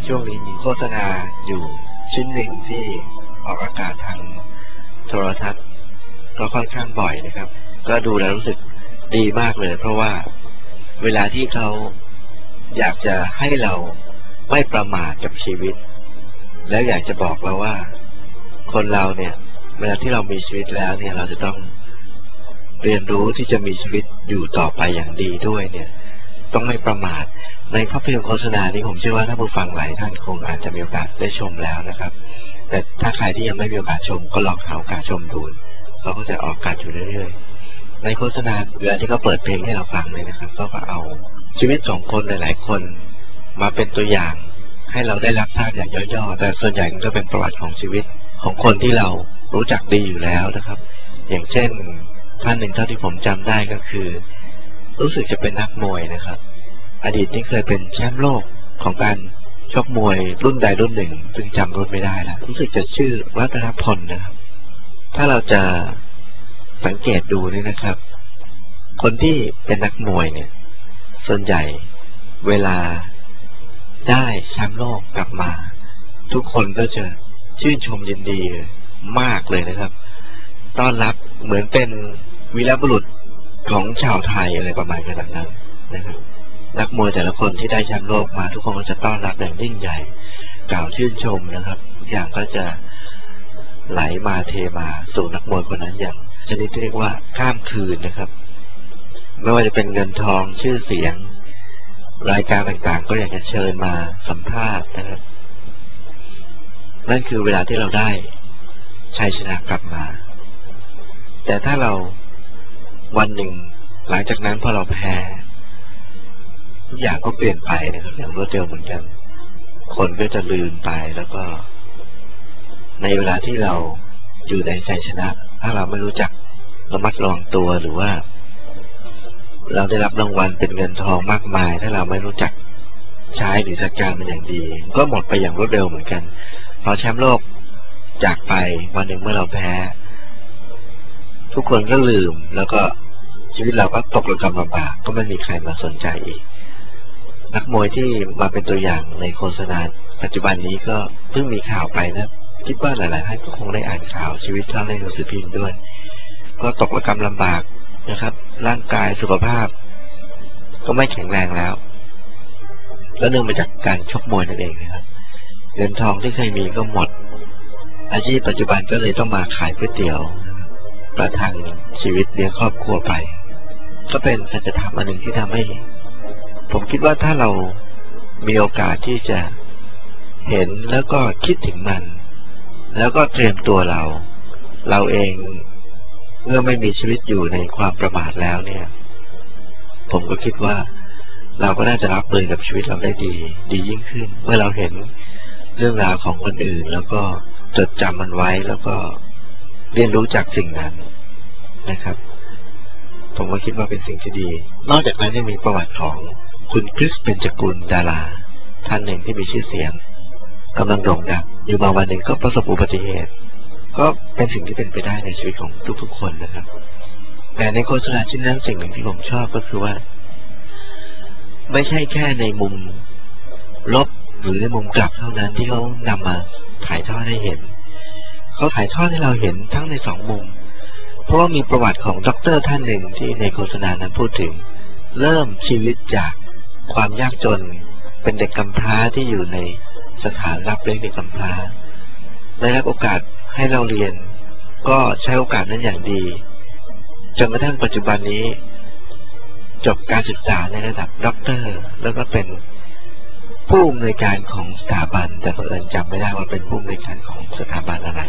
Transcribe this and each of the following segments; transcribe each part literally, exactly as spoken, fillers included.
ช่วงนี้มีโฆษณาอยู่ชิ้นหนึ่งที่ออกอากาศทางโทรทัศน์ก็ค่อนข้างบ่อยนะครับก็ดูแล้วรู้สึกดีมากเลยเพราะว่าเวลาที่เขาอยากจะให้เราไม่ประมาทกับชีวิตแล้วอยากจะบอกเราว่าคนเราเนี่ยเวลาที่เรามีชีวิตแล้วเนี่ยเราจะต้องเรียนรู้ที่จะมีชีวิตอยู่ต่อไปอย่างดีด้วยเนี่ยต้องไม่ประมาทในภาพยนตร์โฆษณานี้ผมเชื่อว่าท่านผู้ฟังหลายท่านคงอาจจะมีโอกาสได้ชมแล้วนะครับแต่ถ้าใครที่ยังไม่มีโอกาสชมก็ลองหาโอกาสชมดูเขาก็จะออกอากาศอยู่เรื่อยๆในโฆษณาเวลาที่เขาเปิดเพลงให้เราฟังเลยนะครับเขาก็เอาชีวิตของคนหลายๆคนมาเป็นตัวอย่างให้เราได้รับทราบอย่างย่อๆแต่ส่วนใหญ่ก็เป็นประวัติของชีวิตของคนที่เรารู้จักดีอยู่แล้วนะครับอย่างเช่นท่านหนึ่งเท่าที่ผมจำได้ก็คือรู้สึกจะเป็นนักมวยนะครับอดีตนี้เคยเป็นแชมป์โลกของการชกมวยรุ่นใดรุ่นหนึ่งซึ่งจำรุ่นไม่ได้แล้วรู้สึกจะชื่อรัตนพลนะครับถ้าเราจะสังเกตดูนี่นะครับคนที่เป็นนักมวยเนี่ยส่วนใหญ่เวลาได้แชมป์โลกกลับมาทุกคนก็จะชื่นชมยินดีมากเลยนะครับต้อนรับเหมือนเป็นวีรบุรุษของชาวไทยอะไรประมาณนั้นนะครับนักมวยแต่ละคนที่ได้แชมป์โลกมาทุกคนก็จะต้อนรับอย่างยิ่งใหญ่กล่าวชื่นชมนะครับทุกอย่างก็จะไหลมาเทมาสู่นักมวยคนนั้นอย่างชนิดที่เรียกว่าข้ามคืนนะครับไม่ว่าจะเป็นเงินทองชื่อเสียงรายการต่างๆก็อยากจะเชิญมาสัมภาษณ์นะครับนั่นคือเวลาที่เราได้ชัยชนะกลับมาแต่ถ้าเราวันหนึ่งหลังจากนั้นพอเราแพ้ทุกอย่างก็เปลี่ยนไปนะครับอย่างรวดเร็วเหมือนกันคนก็จะลืมไปแล้วก็ในเวลาที่เราอยู่ในชัยชนะถ้าเราไม่รู้จักระมัดระวังตัวหรือว่าเราได้รับรางวัลเป็นเงินทองมากมายถ้าเราไม่รู้จักใช้หรือจัดการมันอย่างดีก็หมดไปอย่างรวดเร็วเหมือนกันพอแชมป์โลกจากไปวันหนึ่งเมื่อเราแพ้ทุกคนก็ลืมแล้วก็ชีวิตเราก็ตกระกำลำบากก็ไม่มีใครมาสนใจอีกนักมวยที่มาเป็นตัวอย่างในโฆษณาปัจจุบันนี้ก็เพิ่งมีข่าวไปนะคิดว่าหลายๆท่านก็คงได้อ่านข่าวชีวิตเขาในหนังสือพิมพ์ด้วยก็ตกระกำลำบากนะครับร่างกายสุขภาพก็ไม่แข็งแรงแล้วแล้วเนื่องมาจากการชกมวยนั่นเองนะครับเงินทองที่เคยมีก็หมดอาชีพปัจจุบันก็เลยต้องมาขายก๋วยเตี๋ยวประทังชีวิตเลี้ยงครอบครัวไปก็เป็นสัจธรรมอันหนึ่งที่ทำให้ผมคิดว่าถ้าเรามีโอกาสที่จะเห็นแล้วก็คิดถึงมันแล้วก็เตรียมตัวเราเราเองเมื่อไม่มีชีวิตอยู่ในความประมาทแล้วเนี่ยผมก็คิดว่าเราก็น่าจะรับมือกับชีวิตเราได้ดีดียิ่งขึ้นเมื่อเราเห็นเรื่องราวของคนอื่นแล้วก็จดจำมันไว้แล้วก็เรียนรู้จากสิ่งนั้นนะครับผมก็คิดว่าเป็นสิ่งที่ดีนอกจากนั้นยังมีประวัติของคุณคริสเบญจกุลดาราท่านหนึ่งที่มีชื่อเสียงกำลังโด่งดังอยู่มาวันหนึ่งก็ประสบอุบัติเหตุก็เป็นสิ่งที่เป็นไปได้ในชีวิตของทุกๆคนนะครับแต่ในโฆษณาชิ้นนั้นสิ่งหนึ่งที่ผมชอบก็คือว่าไม่ใช่แค่ในมุมลบหรือในมุมกลับเท่านั้นที่เขานำมาถ่ายทอดให้เห็นเขาถ่ายทอดให้เราเห็นทั้งในสองมุมเพราะว่ามีประวัติของด็อกเตอร์ท่านหนึ่งที่ในโฆษณานั้นพูดถึงเริ่มชีวิตจากความยากจนเป็นเด็กกำพร้าที่อยู่ในสถานรับเลี้ยงเด็กกำพร้าได้รับโอกาสให้เราเรียนก็ใช้โอกาสนั้นอย่างดีจนกระทั่งปัจจุบันนี้จบการศึกษาในระดับด็อกเตอร์แล้วก็เป็นผู้อำนวยการของสถาบันแต่เผอิญจำไม่ได้ว่าเป็นผู้อำนวยการของสถาบันอะไร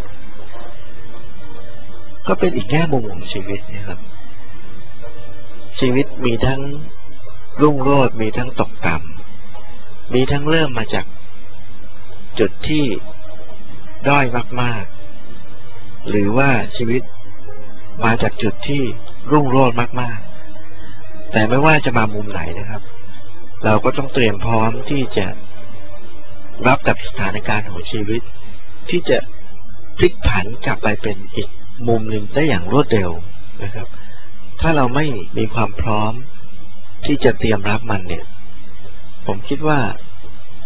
ก็เป็นอีกแง่มุมของชีวิตนะครับชีวิตมีทั้งรุ่งโรจน์มีทั้งตกต่ำมีทั้งเริ่มมาจากจุดที่ด้อยมากๆหรือว่าชีวิตมาจากจุดที่รุ่งโรจน์มากๆแต่ไม่ว่าจะมามุมไหนนะครับเราก็ต้องเตรียมพร้อมที่จะรับกับสถานการณ์ของชีวิตที่จะพลิกผันกลับไปเป็นอีกมุมหนึ่งได้อย่างรวดเร็วนะครับถ้าเราไม่มีความพร้อมที่จะเตรียมรับมันเนี่ยผมคิดว่า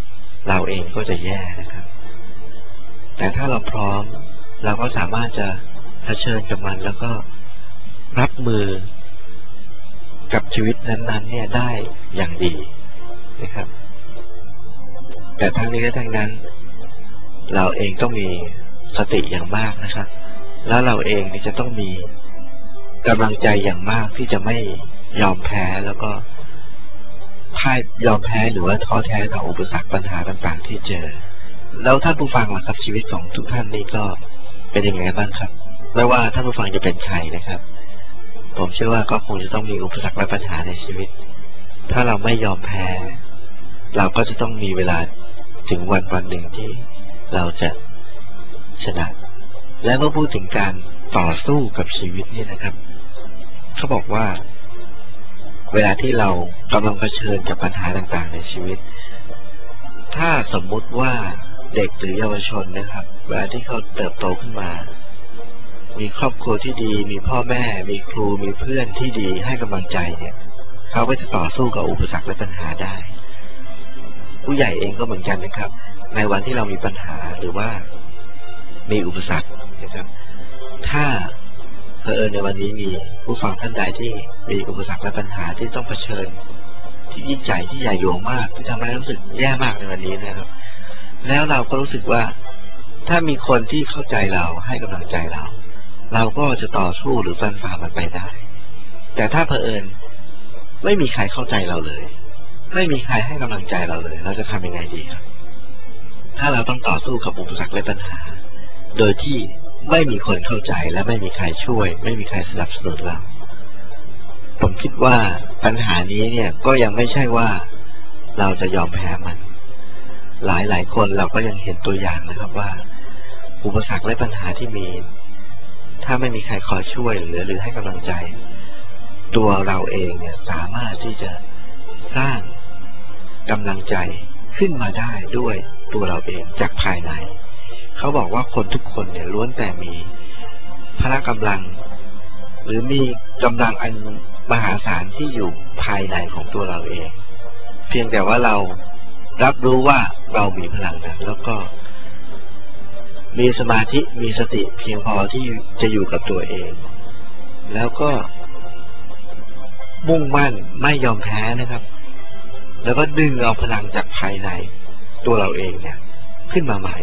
เราเองก็จะแย่นะครับแต่ถ้าเราพร้อมเราก็สามารถจะเผชิญกับมันแล้วก็รับมือกับชีวิตนั้นๆเนี่ยได้อย่างดีนะครับแต่ทั้งนี้และทั้งนั้นเราเองต้องมีสติอย่างมากนะครับแล้วเราเองนี่จะต้องมีกำลังใจอย่างมากที่จะไม่ยอมแพ้แล้วก็พ่ายยอมแพ้หรือว่าท้อแท้ต่ออุปสรรคปัญหาต่างๆที่เจอแล้วท่านผู้ฟังล่ะครับชีวิตของทุกท่านนี่ก็เป็นยังไงบ้างครับไม่ว่าท่านผู้ฟังจะเป็นใครนะครับผมเชื่อว่าก็คงจะต้องมีอุปสรรคและปัญหาในชีวิตถ้าเราไม่ยอมแพ้เราก็จะต้องมีเวลาถึงวันวันหนึ่งที่เราจะชนะและเมื่อพูดถึงการต่อสู้กับชีวิตนี่นะครับเขาบอกว่าเวลาที่เรากำลังเผชิญกับปัญหาต่างๆในชีวิตถ้าสมมุติว่าเด็กหรือเยาวชนนะครับเวลาที่เขาเติบโตขึ้นมามีครอบครัวที่ดีมีพ่อแม่มีครูมีเพื่อนที่ดีให้กำลังใจเนี่ยเขาก็จะต่อสู้กับอุปสรรคและปัญหาได้ผู้ใหญ่เองก็เหมือนกันนะครับในวันที่เรามีปัญหาหรือว่ามีอุปสรรคนะครับถ้าเผอิญในวันนี้มีผู้ฟังท่านใดที่มีอุปสรรคและปัญหาที่ต้องเผชิญที่ยิ่งใหญ่ที่ใหญ่หลวงมากที่ทำให้รู้สึกแย่มากในวันนี้นะครับแล้วเราก็รู้สึกว่าถ้ามีคนที่เข้าใจเราให้กำลังใจเราเราก็จะต่อสู้หรือฟันฝ่ามันไปได้แต่ถ้าเผอิญไม่มีใครเข้าใจเราเลยไม่มีใครให้กำลังใจเราเลยเราจะทำยังไงดีครับถ้าเราต้องต่อสู้กับอุปสรรคและปัญหาโดยที่ไม่มีคนเข้าใจและไม่มีใครช่วยไม่มีใครสนับสนุนเราผมคิดว่าปัญหานี้เนี่ยก็ยังไม่ใช่ว่าเราจะยอมแพ้มันหลายหลายคนเราก็ยังเห็นตัวอย่างนะครับว่าอุปสรรคและปัญหาที่มีถ้าไม่มีใครคอยช่วยหรือหรือให้กำลังใจตัวเราเองเนี่ยสามารถที่จะสร้างกำลังใจขึ้นมาได้ด้วยตัวเราเองจากภายในเขาบอกว่าคนทุกคนเนี่ยล้วนแต่มีพละกำลังหรือมีกำลังอันมหาศาลที่อยู่ภายในของตัวเราเองเพียงแต่ว่าเรารับรู้ว่าเรามีพลังนั้นแล้วก็มีสมาธิมีสติเพียงพอที่จะอยู่กับตัวเองแล้วก็มุ่งมั่นไม่ยอมแพ้นะครับแล้วก็ดึงเอาพลังจากภายในตัวเราเองเนี่ยขึ้นมาใหม่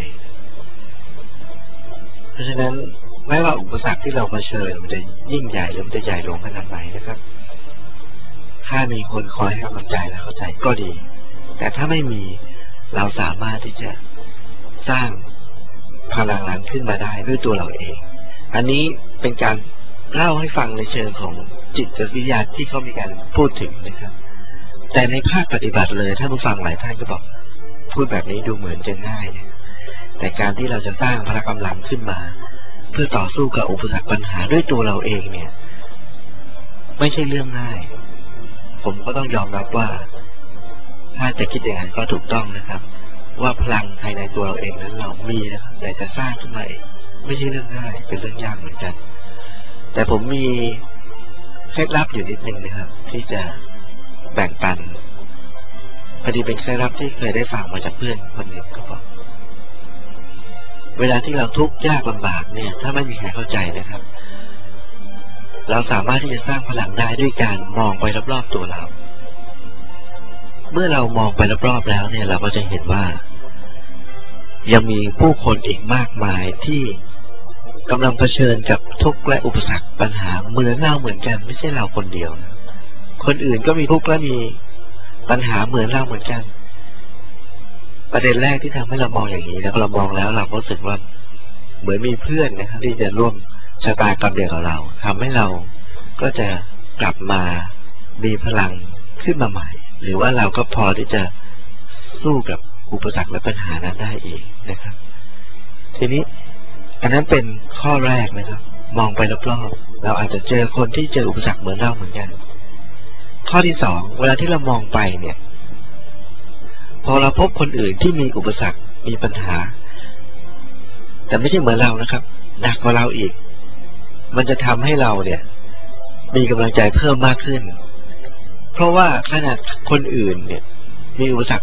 เพราะฉะนั้นไม่ว่าอุปสรรคที่เราเผชิญมันจะยิ่งใหญ่หรือมันจะใหญ่ลงขนาดไหนนะครับถ้ามีคนคอยให้กำลังใจและเข้าใจก็ดีแต่ถ้าไม่มีเราสามารถที่จะสร้างพลังนั้นขึ้นมาได้ด้วยตัวเราเองอันนี้เป็นการเล่าให้ฟังในเชิงของจิตวิทยาที่เขามีการพูดถึงนะครับแต่ในภาคปฏิบัติเลยถ้าผู้ฟังหลายท่านก็บอกพูดแบบนี้ดูเหมือนจะง่ายแต่การที่เราจะสร้างพละกำลังขึ้นมาเพื่อต่อสู้กับอุปสรรคปัญหาด้วยตัวเราเองเนี่ยไม่ใช่เรื่องง่ายผมก็ต้องยอมรับว่าถ้าจะคิดอย่างนั้นก็ถูกต้องนะครับว่าพลังภายในตัวเราเองนั้นเรามีนะครับแต่จะสร้างขึ้นมาเองไม่ใช่เรื่องง่ายเป็นเรื่องยากเหมือนกันแต่ผมมีเคล็ดลับอยู่นิดนึงนะครับที่จะแบ่งปันพอดีเป็นเคล็ดลับที่เคยได้ฟังมาจากเพื่อนคนหนึ่งก็บอกเวลาที่เราทุกข์ยากลำบากเนี่ยถ้าไม่มีใครเข้าใจนะครับเราสามารถที่จะสร้างพลังได้ด้วยการมองไปรอบๆตัวเราเมื่อเรามองไปรอบๆแล้วเนี่ยเราก็จะเห็นว่ายังมีผู้คนอีกมากมายที่กำลังเผชิญกับทุกข์และอุปสรรคปัญหาเหมือนเราเหมือนกันไม่ใช่เราคนเดียวนะคนอื่นก็มีทุกข์และมีปัญหาเหมือนเราเหมือนกันประเด็นแรกที่ทำให้เรามองอย่างนี้แล้วเรามองแล้วเราก็รู้สึกว่าเหมือนมีเพื่อนนะครับที่จะร่วมชะตากรรมเดียวกับเราทำให้เราก็จะกลับมามีพลังขึ้นมาใหม่หรือว่าเราก็พอที่จะสู้กับอุปสรรคและปัญหานั้นได้อีกนะครับทีนี้อันนั้นเป็นข้อแรกนะครับมองไปรอบๆเราอาจจะเจอคนที่เจออุปสรรคเหมือนเราเหมือนกันข้อที่สองเวลาที่เรามองไปเนี่ยพอเราพบคนอื่นที่มีอุปสรรคมีปัญหาแต่ไม่ใช่เหมือนเรานะครับหนักกว่าเราอีกมันจะทำให้เราเนี่ยมีกำลังใจเพิ่มมากขึ้นเพราะว่าขนาดคนอื่นเนี่ยมีอุปสรรค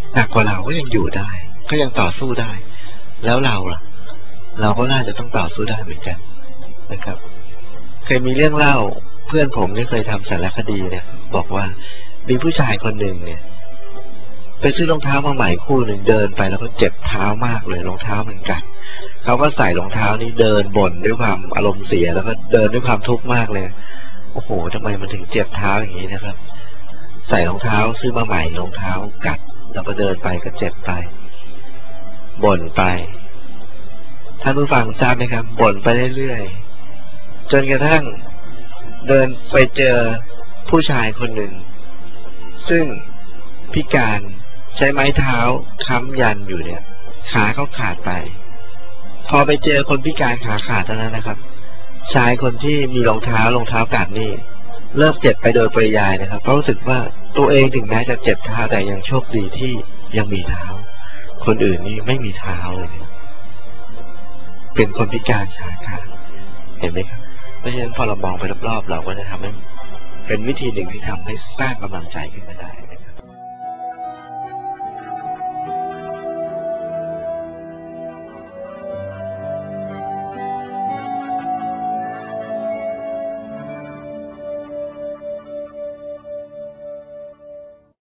หนักกว่าเราก็ยังอยู่ได้ก็ยังต่อสู้ได้แล้วเราล่ะเราก็น่าจะต้องต่อสู้ได้เหมือนกันนะครับเคยมีเรื่องเล่าเพื่อนผมที่เคยทำสารคดีเนี่ยบอกว่ามีผู้ชายคนหนึ่งเนี่ยไปซื้อรองเท้ามาใหม่คู่หนึ่งเดินไปแล้วก็เจ็บเท้ามากเลยรองเท้ามันกัดเขาก็ใส่รองเท้านี้เดินบ่นด้วยความอารมณ์เสียแล้วก็เดินด้วยความทุกข์มากเลยโอ้โหทำไมมันถึงเจ็บเท้าอย่างนี้นะครับใส่รองเท้าซื้อมาใหม่รองเท้ากัดแล้วก็เดินไปก็เจ็บไปบ่นไปท่านผู้ฟังทราบไหมครับบ่นไปเรื่อยๆจนกระทั่งเดินไปเจอผู้ชายคนหนึ่งซึ่งพิการใช้ไม้เท้าค้ำยันอยู่เนี่ยขาเขาขาดไปพอไปเจอคนพิการขาขาดเท่านั้นนะครับชายคนที่มีรองเท้ารองเท้ากัดนี่เริ่มเจ็บไปโดยปริยายนะครับเพราะรู้สึกว่าตัวเองถึงแม้จะเจ็บเท้าแต่ยังโชคดีที่ยังมีเท้าคนอื่นนี่ไม่มีเท้าเลยเป็นคนพิการขาขาดเห็นไหมครับเพราะฉะนั้นพอเรามองไปรอบๆเราก็จะทำให้เป็นวิธีหนึ่งที่ทำให้สร้างกำลังใจขึ้นมาได้